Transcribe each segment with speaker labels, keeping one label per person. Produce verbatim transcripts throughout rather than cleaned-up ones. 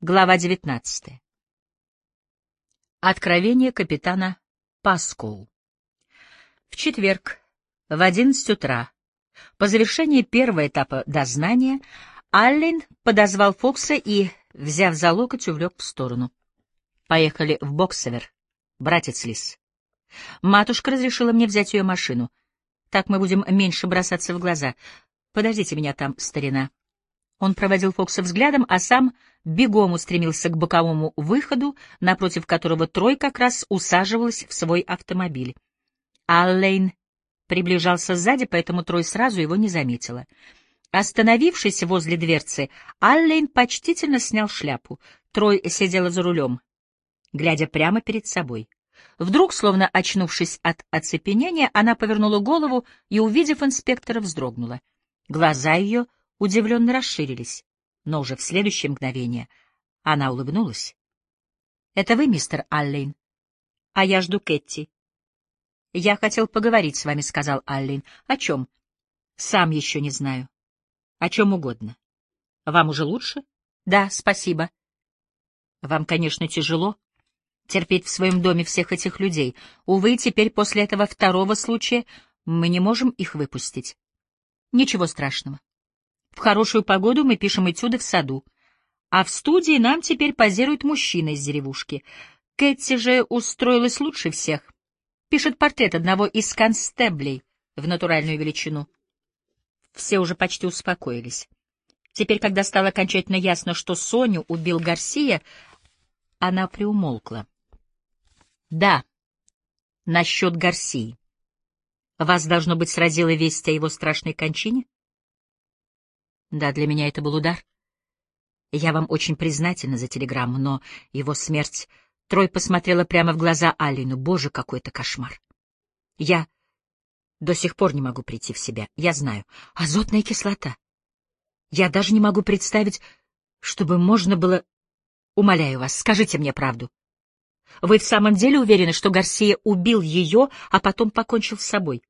Speaker 1: Глава девятнадцатая. Откровение капитана Паскоу. В четверг в одиннадцать утра, по завершении первого этапа дознания, Аллен подозвал Фокса и, взяв за локоть, увлек в сторону. «Поехали в Боксевер, братец Лис. Матушка разрешила мне взять ее машину. Так мы будем меньше бросаться в глаза. Подождите меня там, старина». Он проводил Фокса взглядом, а сам бегом устремился к боковому выходу, напротив которого Трой как раз усаживалась в свой автомобиль. Аллен приближался сзади, поэтому Трой сразу его не заметила. Остановившись возле дверцы, Аллен почтительно снял шляпу. Трой сидела за рулем, глядя прямо перед собой. Вдруг, словно очнувшись от оцепенения, она повернула голову и, увидев инспектора, вздрогнула. Глаза ее удивленно расширились, но уже в следующее мгновение она улыбнулась. — Это вы, мистер Аллен? — А я жду Кэтти. — Я хотел поговорить с вами, — сказал Аллен. — О чем? — Сам еще не знаю. — О чем угодно. — Вам уже лучше? — Да, спасибо. — Вам, конечно, тяжело терпеть в своем доме всех этих людей. Увы, теперь после этого второго случая мы не можем их выпустить. — Ничего страшного. В хорошую погоду мы пишем этюды в саду, а в студии нам теперь позирует мужчина из деревушки. Кэти же устроилась лучше всех. Пишет портрет одного из констеблей в натуральную величину. Все уже почти успокоились. Теперь, когда стало окончательно ясно, что Соню убил Гарсия, она приумолкла. Да, насчет Гарсии. Вас, должно быть, сразила весть о его страшной кончине? Да, для меня это был удар. Я вам очень признательна за телеграмму, но его смерть... Трой посмотрела прямо в глаза Аллену. Боже, какой это кошмар. Я до сих пор не могу прийти в себя. Я знаю. Азотная кислота. Я даже не могу представить, чтобы можно было... Умоляю вас, скажите мне правду. Вы в самом деле уверены, что Гарсия убил ее, а потом покончил с собой?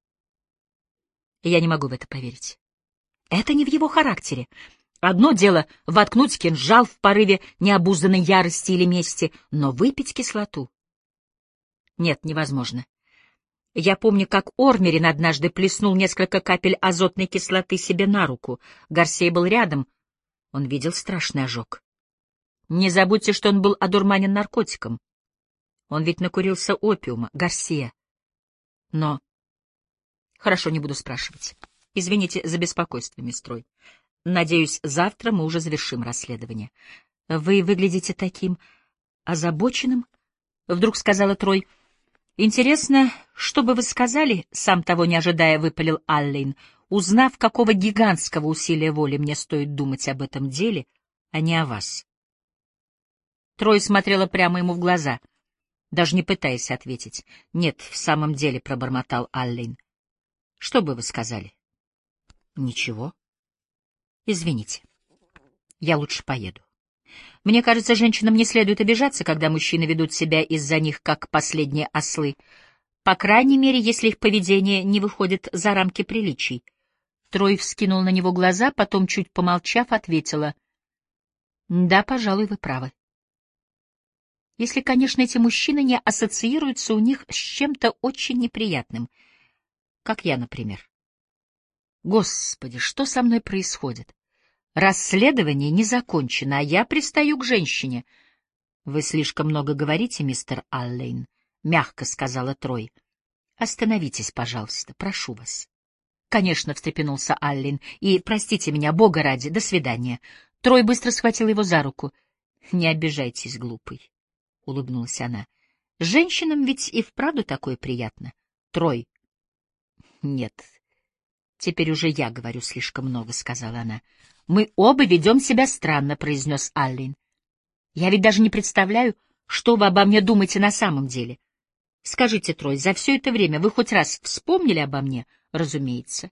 Speaker 1: Я не могу в это поверить. Это не в его характере. Одно дело — воткнуть кинжал в порыве необузданной ярости или мести, но выпить кислоту? Нет, невозможно. Я помню, как Ормерин однажды плеснул несколько капель азотной кислоты себе на руку. Гарсия был рядом. Он видел страшный ожог. Не забудьте, что он был одурманен наркотиком. Он ведь накурился опиума, Гарсия. Но... Хорошо, не буду спрашивать. Извините за беспокойство, мисс Трой. Надеюсь, завтра мы уже завершим расследование. Вы выглядите таким озабоченным, — вдруг сказала Трой. Интересно, что бы вы сказали, сам того не ожидая, выпалил Аллен, узнав, какого гигантского усилия воли мне стоит думать об этом деле, а не о вас. Трой смотрела прямо ему в глаза, даже не пытаясь ответить. Нет, в самом деле, — пробормотал Аллен. Что бы вы сказали? Ничего. Извините. Я лучше поеду. Мне кажется, женщинам не следует обижаться, когда мужчины ведут себя из-за них как последние ослы. По крайней мере, если их поведение не выходит за рамки приличий. Трой вскинул на него глаза, потом, чуть помолчав, ответила. Да, пожалуй, вы правы. Если, конечно, эти мужчины не ассоциируются у них с чем-то очень неприятным. Как я, например. Господи, что со мной происходит? Расследование не закончено, а я пристаю к женщине. — Вы слишком много говорите, мистер Аллен, — мягко сказала Трой. — Остановитесь, пожалуйста, прошу вас. — Конечно, — встрепенулся Аллен, — и простите меня, Бога ради, до свидания. Трой быстро схватила его за руку. — Не обижайтесь, глупый, — улыбнулась она. — Женщинам ведь и вправду такое приятно. Трой. — Нет. «Теперь уже я говорю слишком много», — сказала она. «Мы оба ведем себя странно», — произнес Аллен. «Я ведь даже не представляю, что вы обо мне думаете на самом деле. Скажите, Трой, за все это время вы хоть раз вспомнили обо мне?» «Разумеется».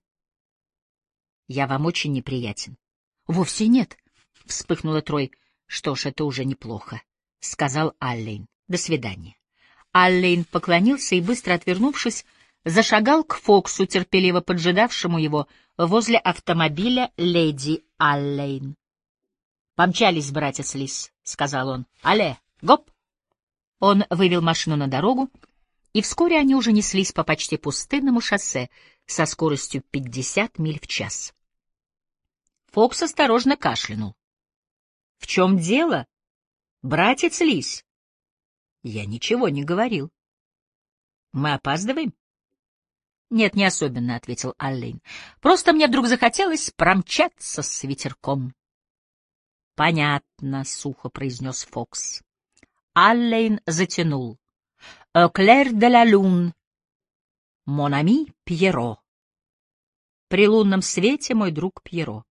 Speaker 1: «Я вам очень неприятен». «Вовсе нет», — вспыхнула Трой. «Что ж, это уже неплохо», — сказал Аллен. «До свидания». Аллен поклонился и, быстро отвернувшись, зашагал к Фоксу, терпеливо поджидавшему его возле автомобиля леди Аллен. «Помчались, братец Лис», — сказал он. «Але, гоп!» Он вывел машину на дорогу, и вскоре они уже неслись по почти пустынному шоссе со скоростью пятьдесят миль в час. Фокс осторожно кашлянул. «В чем дело, братец Лис?» «Я ничего не говорил». «Мы опаздываем?» «Нет, не особенно», — ответил Аллен. «Просто мне вдруг захотелось промчаться с ветерком». «Понятно», — сухо произнес Фокс. Аллен затянул. «Au clair de la lune, mon ami Пьеро». «При лунном свете, мой друг Пьеро».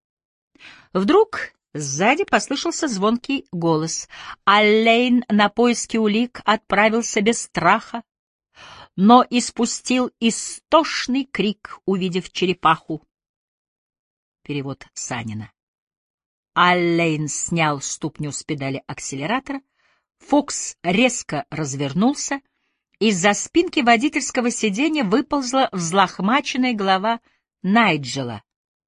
Speaker 1: Вдруг сзади послышался звонкий голос. Аллен на поиски улик отправился без страха, но испустил истошный крик, увидев черепаху. Перевод Санина. Аллен снял ступню с педали акселератора, Фокс резко развернулся, из-за спинки водительского сиденья выползла взлохмаченная голова Найджела.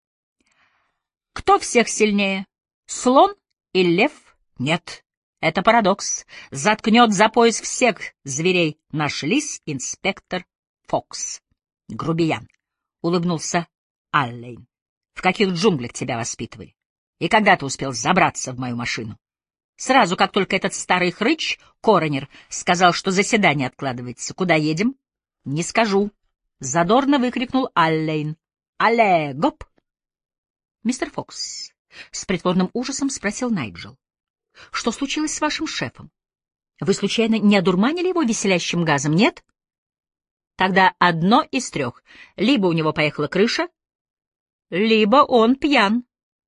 Speaker 1: «Кто всех сильнее, слон или лев? Нет, это парадокс. Заткнет за пояс всех зверей наш лис инспектор Фокс». «Грубиян», — улыбнулся Аллен. «В каких джунглях тебя воспитывали? И когда ты успел забраться в мою машину?» «Сразу, как только этот старый хрыч, коронер, сказал, что заседание откладывается. Куда едем?» «Не скажу», — задорно выкрикнул Аллен. «Але, гоп!» «Мистер Фокс», — с притворным ужасом спросил Найджел, — «что случилось с вашим шефом? Вы, случайно, не одурманили его веселящим газом, нет? Тогда одно из трех. Либо у него поехала крыша, либо он пьян».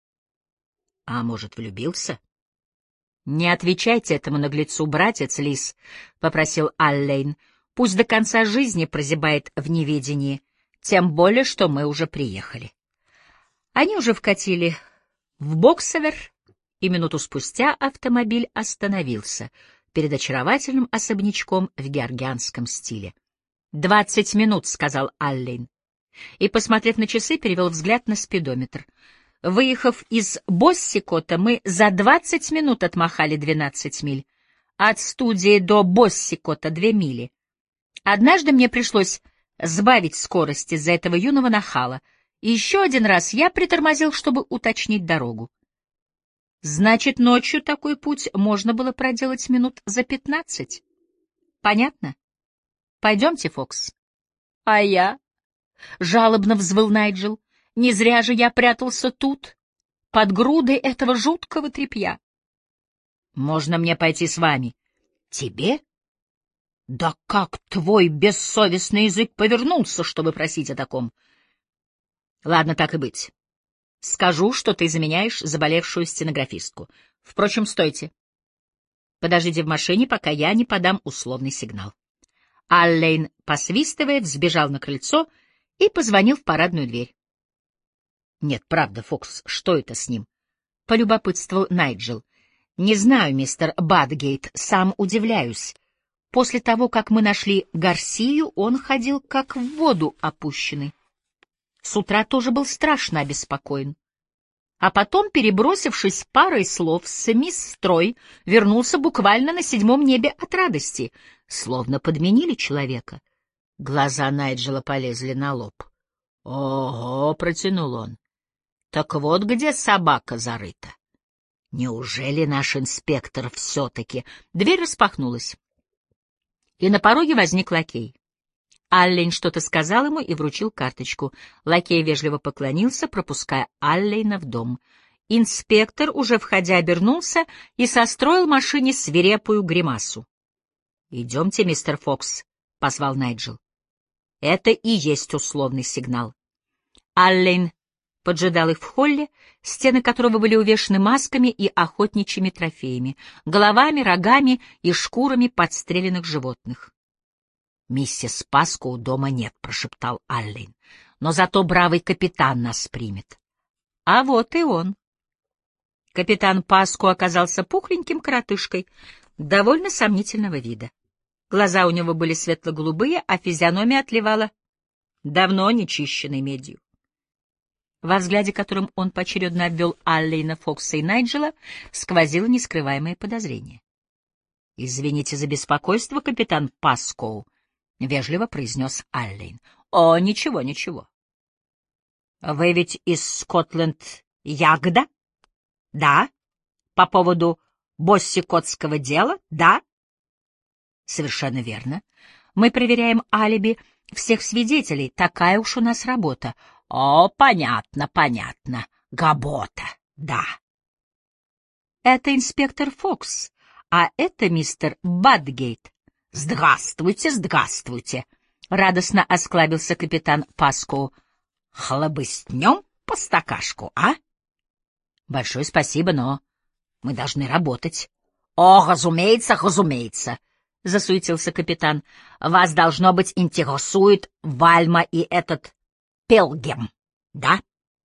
Speaker 1: «А может, влюбился?» «Не отвечайте этому наглецу, братец Лис», — попросил Аллен. «Пусть до конца жизни прозябает в неведении, тем более, что мы уже приехали». Они уже вкатили в Боксовер, и минуту спустя автомобиль остановился перед очаровательным особнячком в георгианском стиле. «Двадцать минут», — сказал Аллен, и, посмотрев на часы, перевел взгляд на спидометр. «Выехав из Боссикота, мы за двадцать минут отмахали двенадцать миль. От студии до Боссикота две мили. Однажды мне пришлось сбавить скорость из-за этого юного нахала, и еще один раз я притормозил, чтобы уточнить дорогу. Значит, ночью такой путь можно было проделать минут за пятнадцать. Понятно? Пойдемте, Фокс». «А я?» — жалобно взвыл Найджел. «Не зря же я прятался тут, под грудой этого жуткого тряпья». «Можно мне пойти с вами?» «Тебе? Да как твой бессовестный язык повернулся, чтобы просить о таком?» «Ладно, так и быть. Скажу, что ты заменяешь заболевшую стенографистку. Впрочем, стойте. Подождите в машине, пока я не подам условный сигнал». Аллен, посвистывая, взбежал на крыльцо и позвонил в парадную дверь. «Нет, правда, Фокс, что это с ним?» — полюбопытствовал Найджел. «Не знаю, мистер Бадгейт, сам удивляюсь. После того, как мы нашли Гарсию, он ходил как в воду опущенный. С утра тоже был страшно обеспокоен. А потом, перебросившись парой слов с мисс Трой, вернулся буквально на седьмом небе от радости, словно подменили человека». Глаза Найджела полезли на лоб. «Ого!» — протянул он. «Так вот где собака зарыта. Неужели наш инспектор все-таки...» Дверь распахнулась, и на пороге возник лакей. Аллен что-то сказал ему и вручил карточку. Лакей вежливо поклонился, пропуская Аллена в дом. Инспектор, уже входя, обернулся и состроил машине свирепую гримасу. «Идемте, мистер Фокс», — позвал Найджел. «Это и есть условный сигнал». Аллен поджидал их в холле, стены которого были увешаны масками и охотничьими трофеями, головами, рогами и шкурами подстреленных животных. «Миссис Паско дома нет», — прошептал Аллен, — «но зато бравый капитан нас примет». А вот и он. Капитан Паско оказался пухленьким коротышкой, довольно сомнительного вида. Глаза у него были светло-голубые, а физиономия отливала давно нечищенной медью. Во взгляде, которым он поочередно обвел Аллейна, Фокса и Найджела, сквозило нескрываемое подозрение. — Извините за беспокойство, капитан Паскоу, — вежливо произнес Аллейн. — О, ничего, ничего. — Вы ведь из Скотланд-Ягда? — Да. — По поводу боссикотского дела? — Да. — Совершенно верно. Мы проверяем алиби всех свидетелей. Такая уж у нас работа. — О, понятно, понятно. Габота, да. — Это инспектор Фокс, а это мистер Бадгейт. — Здравствуйте, здравствуйте! — радостно осклабился капитан Паскоу. — Хлобыстнем по стакашку, а? — Большое спасибо, но мы должны работать. — О, разумеется, разумеется! — засуетился капитан. — Вас, должно быть, интересует Вальма и этот Пилгрим, да?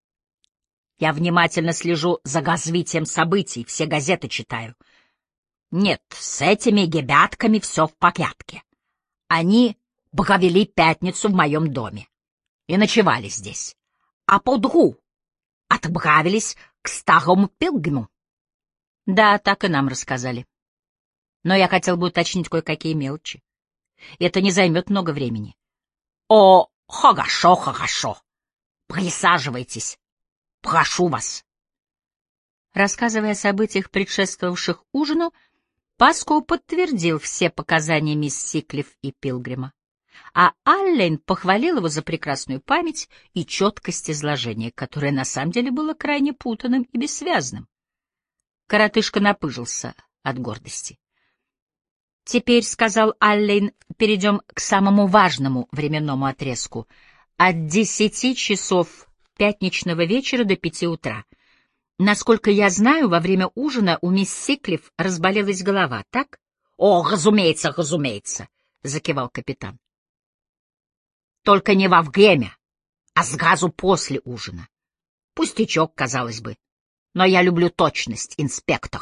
Speaker 1: Я внимательно слежу за развитием событий, все газеты читаю. Нет, с этими ребятками все в порядке. Они провели пятницу в моем доме и ночевали здесь, а подругу отправились к старому Пилгриму. Да, так и нам рассказали. Но я хотел бы уточнить кое-какие мелочи. Это не займет много времени. О, хорошо, хорошо. Присаживайтесь. Прошу вас. Рассказывая о событиях, предшествовавших ужину, Паскоу подтвердил все показания мисс Сиклиф и Пилгрима, а Аллен похвалил его за прекрасную память и четкость изложения, которое на самом деле было крайне путанным и бессвязным. Коротышка напыжился от гордости. «Теперь, — сказал Аллен, — перейдем к самому важному временному отрезку. От десяти часов пятничного вечера до пяти утра. Насколько я знаю, во время ужина у мисс Сиклиф разболелась голова, так? — О, разумеется, разумеется, — закивал капитан. — Только не во время, а сразу после ужина. Пустячок, казалось бы. Но я люблю точность, инспектор.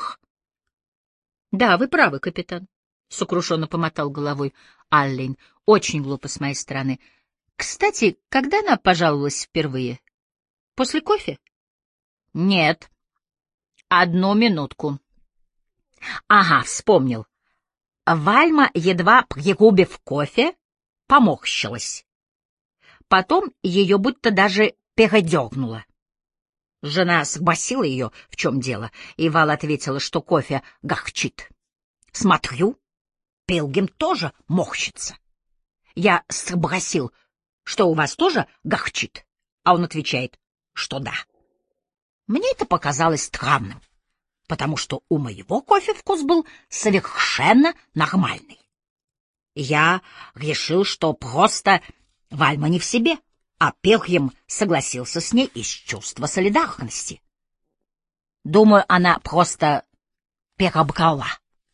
Speaker 1: — Да, вы правы, капитан, — сокрушенно помотал головой Аллен. — Очень глупо с моей стороны. Кстати, когда она пожаловалась впервые? После кофе? — Нет. Одну минутку. Ага, вспомнил. Вальма, едва пригубив кофе, поморщилась. Потом ее будто даже передернуло. Жена спросила ее, в чем дело, и Вал ответила, что кофе горчит. Смотрю, Пилгрим тоже морщится. Я спросил, что у вас тоже горчит, а он отвечает, что да. Мне это показалось странным, потому что у моего кофе вкус был совершенно нормальный. Я решил, что просто Вальма не в себе, а Пилгрим согласился с ней из чувства солидарности. Думаю, она просто перебрала.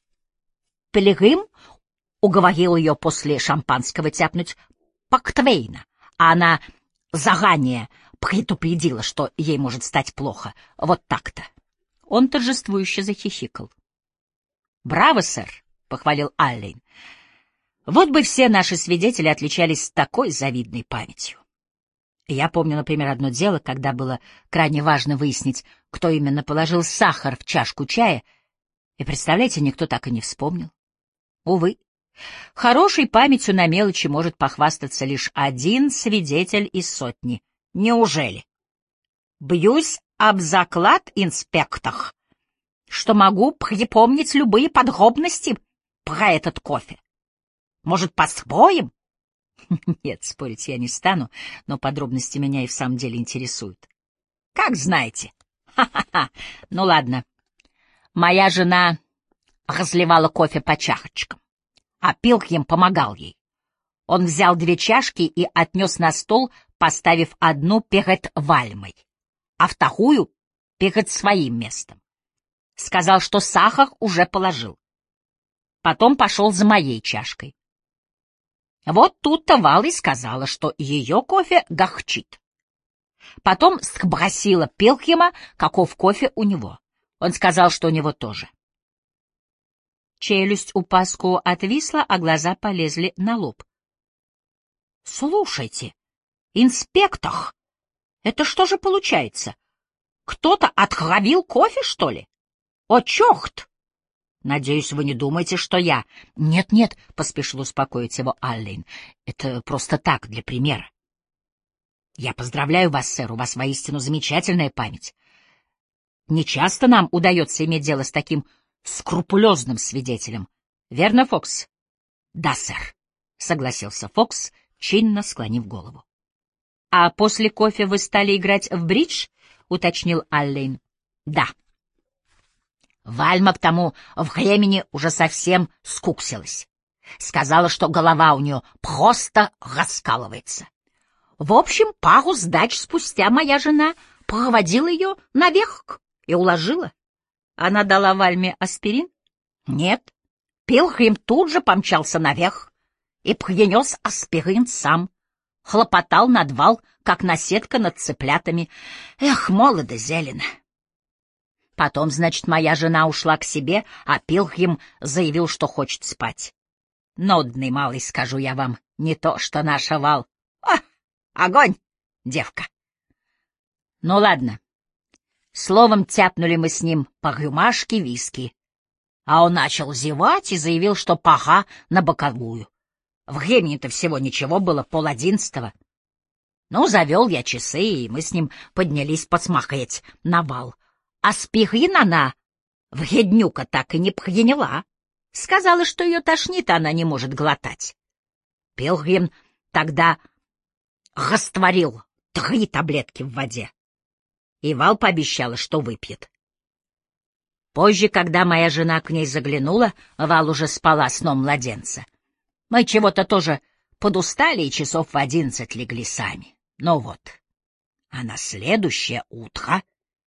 Speaker 1: Пилгрим уговорил ее после шампанского тяпнуть портвейна, а она заранее предупредила, что ей может стать плохо. Вот так-то. Он торжествующе захихикал. — Браво, сэр, — похвалил Аллен. — Вот бы все наши свидетели отличались такой завидной памятью. Я помню, например, одно дело, когда было крайне важно выяснить, кто именно положил сахар в чашку чая, и, представляете, никто так и не вспомнил. Увы, хорошей памятью на мелочи может похвастаться лишь один свидетель из сотни. Неужели? Бьюсь об заклад, инспектор, что могу припомнить любые подробности про этот кофе. Может, поспорим? Нет, спорить я не стану, но подробности меня и в самом деле интересуют. Как знаете. Ха-ха-ха. Ну ладно. Моя жена разливала кофе по чашечкам, а Пилгрим помогал ей. Он взял две чашки и отнес на стол, поставив одну перед Вальмой, а вторую перед своим местом. Сказал, что сахар уже положил. Потом пошел за моей чашкой. Вот тут-то Вал и сказала, что ее кофе горчит. Потом спросила Пилгрима, каков кофе у него. Он сказал, что у него тоже. Челюсть у Паскоу отвисла, а глаза полезли на лоб. — Слушайте, инспектор, Это что же получается? Кто-то отхлавил кофе, что ли? О, чёрт! Надеюсь, вы не думаете, что я... Нет-нет, — поспешил успокоить его Аллен. Это просто так, для примера. Я поздравляю вас, сэр, у вас воистину замечательная память. Не часто нам удается иметь дело с таким скрупулезным свидетелем. Верно, Фокс? Да, сэр, — согласился Фокс, чинно склонив голову. — А после кофе вы стали играть в бридж? — уточнил Аллен. — Да. Вальма к тому времени уже совсем скуксилась. Сказала, что голова у нее просто раскалывается. В общем, пару сдач спустя моя жена проводила ее наверх и уложила. Она дала Вальме аспирин? Нет. Пилгрим тут же помчался наверх и принес аспирин сам. Хлопотал надвал, как наседка над цыплятами. Эх, молодо зелено. Потом, значит, моя жена ушла к себе, а Пилгрим заявил, что хочет спать. Нудный малый, скажу я вам, не то что наш Вал. О, огонь, девка! Ну ладно. Словом, тяпнули мы с ним по рюмашке виски. А он начал зевать и заявил, что пора на боковую. Времени-то всего ничего, было пол-одиннадцатого. Ну, завел я часы, и мы с ним поднялись посмотреть на Вал. Аспирин она, вреднюка, так и не приняла. Сказала, что ее тошнит, а она не может глотать. Пилгрим тогда растворил три таблетки в воде. И Вал пообещала, что выпьет. Позже, когда моя жена к ней заглянула, Вал уже спала сном младенца. Мы чего-то тоже подустали и часов в одиннадцать легли сами. Ну вот. А на следующее утро...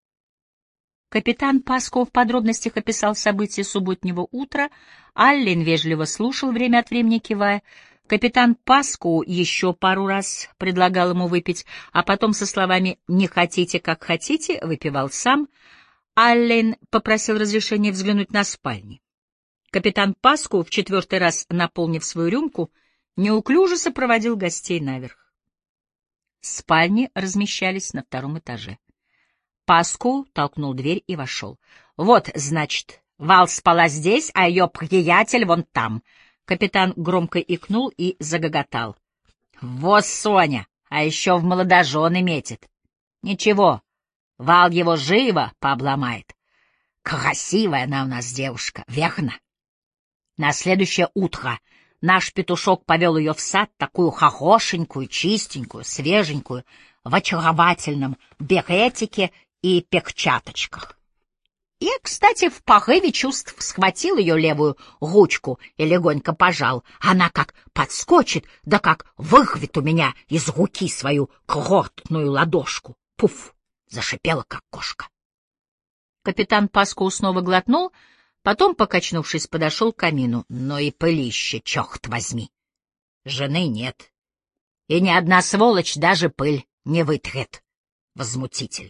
Speaker 1: Капитан Паско в подробностях описал события субботнего утра, Аллен вежливо слушал, время от времени кивая. Капитан Паско еще пару раз предлагал ему выпить, а потом со словами «не хотите, как хотите» выпивал сам. Аллен попросил разрешения взглянуть на спальни. Капитан Паско, в четвертый раз наполнив свою рюмку, неуклюже сопроводил гостей наверх. Спальни размещались на втором этаже. Паску толкнул дверь и вошел. — Вот, значит, Вал спала здесь, а ее приятель вон там. Капитан громко икнул и загоготал. — Вот Соня, а еще в молодожены метит. Ничего, Вал его живо пообломает. Красивая она у нас девушка, верно? На следующее утро наш петушок повел ее в сад, такую хорошенькую, чистенькую, свеженькую, в очаровательном беретике и перчаточках. Я, кстати, в порыве чувств схватил ее левую ручку и легонько пожал. Она как подскочит, да как вырвет у меня из руки свою крохотную ладошку. Пуф! Зашипела, как кошка. Капитан Паско снова глотнул, потом, покачнувшись, подошел к камину. Но и пылище, черт возьми! Жены нет. И ни одна сволочь даже пыль не вытрет. Возмутительно.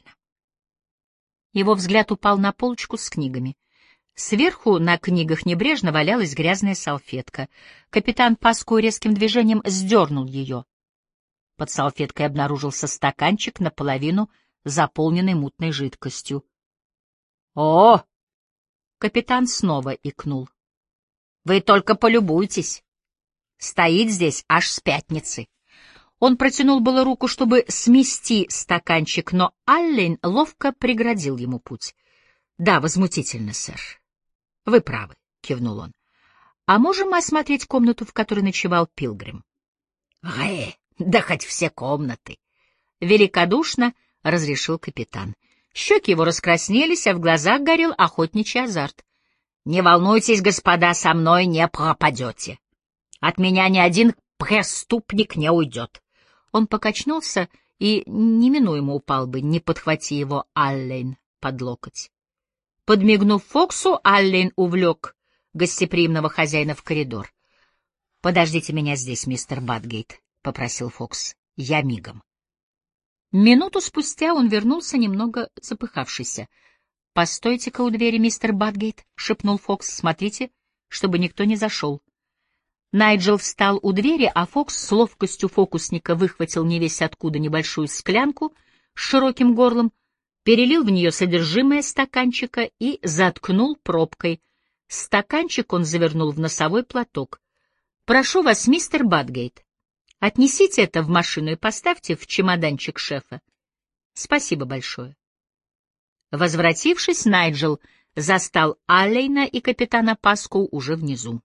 Speaker 1: Его взгляд упал на полочку с книгами. Сверху на книгах небрежно валялась грязная салфетка. Капитан Паско резким движением сдернул ее. Под салфеткой обнаружился стаканчик, наполовину заполненный мутной жидкостью. — О! — капитан снова икнул. — Вы только полюбуйтесь. Стоит здесь аж с пятницы. Он протянул было руку, чтобы смести стаканчик, но Аллен ловко преградил ему путь. — Да, возмутительно, сэр. — Вы правы, — кивнул он. — А можем мы осмотреть комнату, в которой ночевал Пилгрим? — Э, да хоть все комнаты! — великодушно разрешил капитан. Щеки его раскраснелись, а в глазах горел охотничий азарт. — Не волнуйтесь, господа, со мной не пропадете. От меня ни один преступник не уйдет. Он покачнулся и неминуемо упал бы, не подхвати его Аллен под локоть. Подмигнув Фоксу, Аллен увлек гостеприимного хозяина в коридор. — Подождите меня здесь, мистер Бадгейт, — попросил Фокс. — Я мигом. Минуту спустя он вернулся, немного запыхавшийся. — Постойте-ка у двери, мистер Бадгейт, — шепнул Фокс. — Смотрите, чтобы никто не зашел. Найджел встал у двери, а Фокс с ловкостью фокусника выхватил невесть откуда небольшую склянку, с широким горлом, перелил в нее содержимое стаканчика и заткнул пробкой. Стаканчик он завернул в носовой платок. «Прошу вас, мистер Бадгейт, отнесите это в машину и поставьте в чемоданчик шефа. Спасибо большое». Возвратившись, Найджел застал Аллейна и капитана Паскоу уже внизу.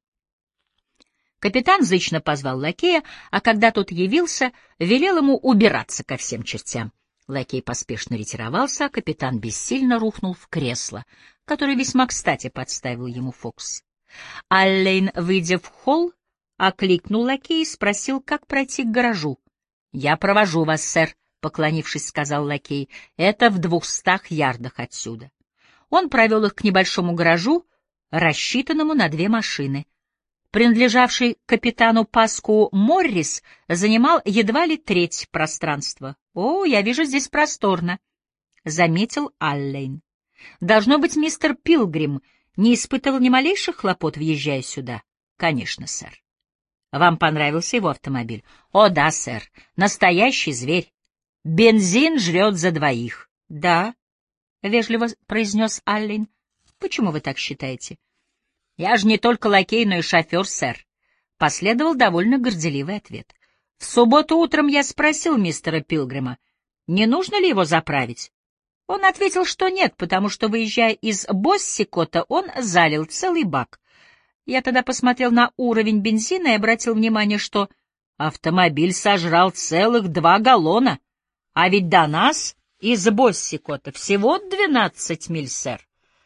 Speaker 1: Капитан зычно позвал лакея, а когда тот явился, велел ему убираться ко всем чертям. Лакей поспешно ретировался, а капитан бессильно рухнул в кресло, которое весьма кстати подставил ему Фокс. Аллейн, выйдя в холл, окликнул лакея и спросил, как пройти к гаражу. — Я провожу вас, сэр, — поклонившись, сказал лакей. — Это в двухстах ярдах отсюда. Он провел их к небольшому гаражу, рассчитанному на две машины. Принадлежавший капитану Паску Моррис занимал едва ли треть пространства. — О, я вижу, здесь просторно, — заметил Аллейн. — Должно быть, мистер Пилгрим не испытывал ни малейших хлопот, въезжая сюда. — Конечно, сэр. — Вам понравился его автомобиль? — О, да, сэр. Настоящий зверь. Бензин жрет за двоих. — Да, — вежливо произнес Аллейн. — Почему вы так считаете? — Я же не только лакей, но и шофер, сэр. Последовал довольно горделивый ответ. В субботу утром я спросил мистера Пилгрима, не нужно ли его заправить. Он ответил, что нет, потому что, выезжая из Боссикота, он залил целый бак. Я тогда посмотрел на уровень бензина и обратил внимание, что автомобиль сожрал целых два галлона, а ведь до нас из Боссикота всего двенадцать миль, сэр.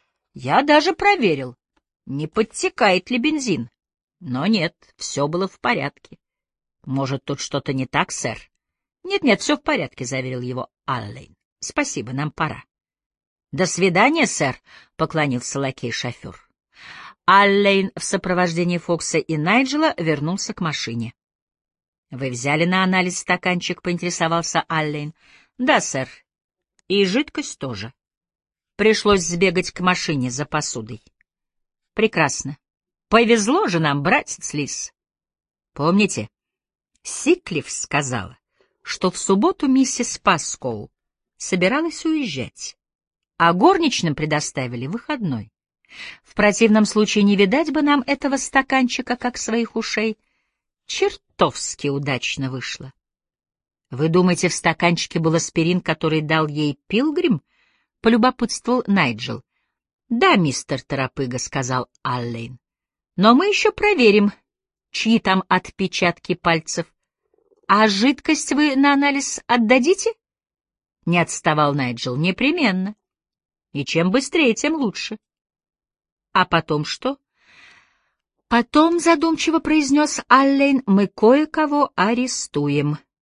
Speaker 1: Я даже проверил, не подтекает ли бензин. Но нет, все было в порядке. Может, тут что-то не так, сэр? Нет-нет, все в порядке, — заверил его Аллейн. Спасибо, нам пора. До свидания, сэр, — поклонился лакей-шофер. Аллейн в сопровождении Фокса и Найджела вернулся к машине. — Вы взяли на анализ стаканчик? — поинтересовался Аллейн. — Да, сэр. И жидкость тоже. Пришлось сбегать к машине за посудой. — Прекрасно. Повезло же нам, братец Лис. Помните, Сиклиф сказала, что в субботу миссис Паскоу собиралась уезжать, а горничным предоставили выходной. В противном случае не видать бы нам этого стаканчика, как своих ушей. Чертовски удачно вышло. Вы думаете, в стаканчике был аспирин, который дал ей Пилгрим? — полюбопытствовал Найджел. — Да, мистер Торопыга, — сказал Аллейн. — Но мы еще проверим, чьи там отпечатки пальцев. — А жидкость вы на анализ отдадите? — не отставал Найджел. — Непременно. И чем быстрее, тем лучше. — А потом что? — Потом, — задумчиво произнес Аллейн, — мы кое-кого арестуем.